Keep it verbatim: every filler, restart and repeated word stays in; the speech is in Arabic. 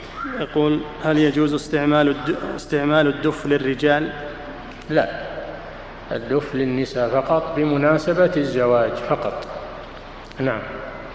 يقول: هل يجوز استعمال استعمال الدف للرجال؟ لا، الدف للنساء فقط بمناسبة الزواج فقط. نعم.